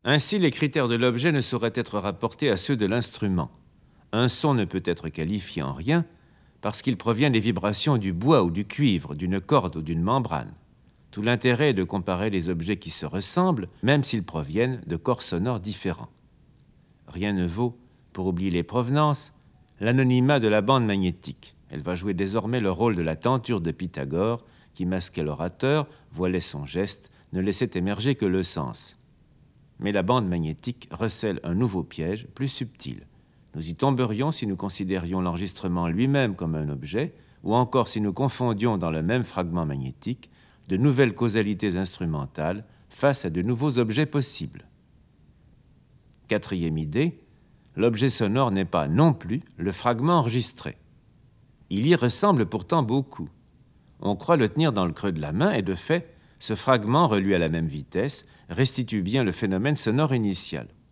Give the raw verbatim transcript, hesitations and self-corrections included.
Ainsi, les critères de l'objet ne sauraient être rapportés à ceux de l'instrument. Un son ne peut être qualifié en rien parce qu'il provient des vibrations du bois ou du cuivre, d'une corde ou d'une membrane. Tout l'intérêt est de comparer les objets qui se ressemblent, même s'ils proviennent de corps sonores différents. Rien ne vaut, pour oublier les provenances, l'anonymat de la bande magnétique. Elle va jouer désormais le rôle de la tenture de Pythagore qui masquait l'orateur, voilait son geste, ne laissait émerger que le sens. Mais la bande magnétique recèle un nouveau piège, plus subtil. Nous y tomberions si nous considérions l'enregistrement lui-même comme un objet, ou encore si nous confondions dans le même fragment magnétique de nouvelles causalités instrumentales face à de nouveaux objets possibles. Quatrième idée, l'objet sonore n'est pas non plus le fragment enregistré. Il y ressemble pourtant beaucoup. On croit le tenir dans le creux de la main et de fait, ce fragment, relu à la même vitesse, restitue bien le phénomène sonore initial.